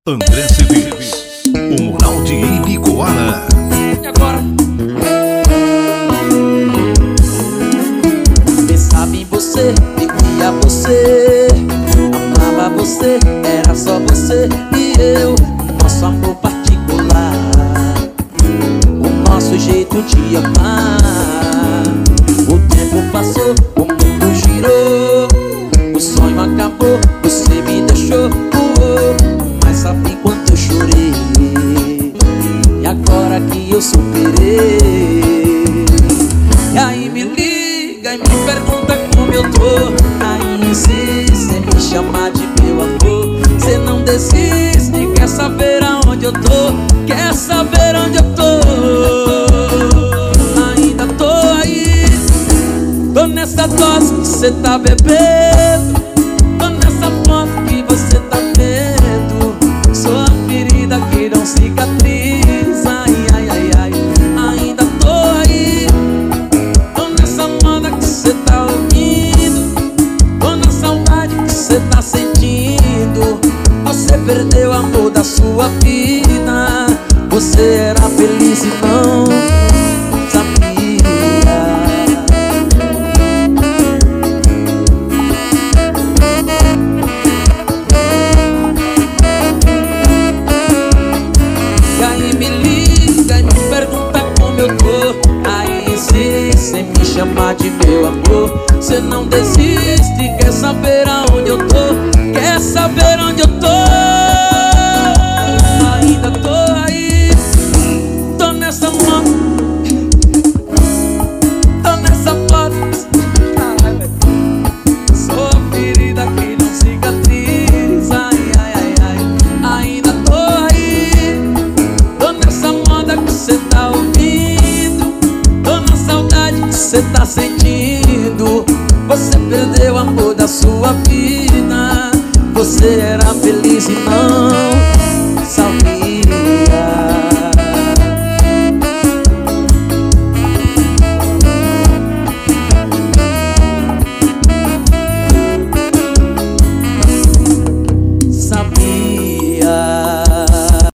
André CDs, o Mural de Ibicoara. E agora? Pensava em você, vivia você, amava você, era só você e eu. Nosso amor particular, o nosso jeito de amar. O tempo passou, o mundo girou, o sonho acabou, você me deixou. Mas sabe quanto eu chorei, e agora que eu superei. E aí me liga e me pergunta como eu tô. Aí insiste em me chamar de meu amor. Cê não desiste, quer saber aonde eu tô, quer saber onde eu tô. Ainda tô aí, tô nessa dose que cê tá bebendo, tô nessa foto que você tá vendo. Sou a ferida que não cicatriza. Ai, ai, ai, ai. Ainda tô aí, tô nessa moda que cê tá ouvindo, tô na saudade que cê tá sentindo. Você perdeu o amor da sua vida, você era feliz e não sabia. E aí me liga e me pergunta como eu tô. Aí insiste em me chamar de meu amor. Cê não desiste, quer saber aonde eu tô, quer saber onde eu tô. Ainda tô aí, tô nessa moda, tô nessa foto. Ai, velho. Sou a ferida que não cicatriza. Ai, ai, ai, ai. Ainda tô aí, tô nessa moda que cê tá ouvindo, tô na saudade que cê tá sentindo. Você perdeu o amor da sua vida, você era feliz e não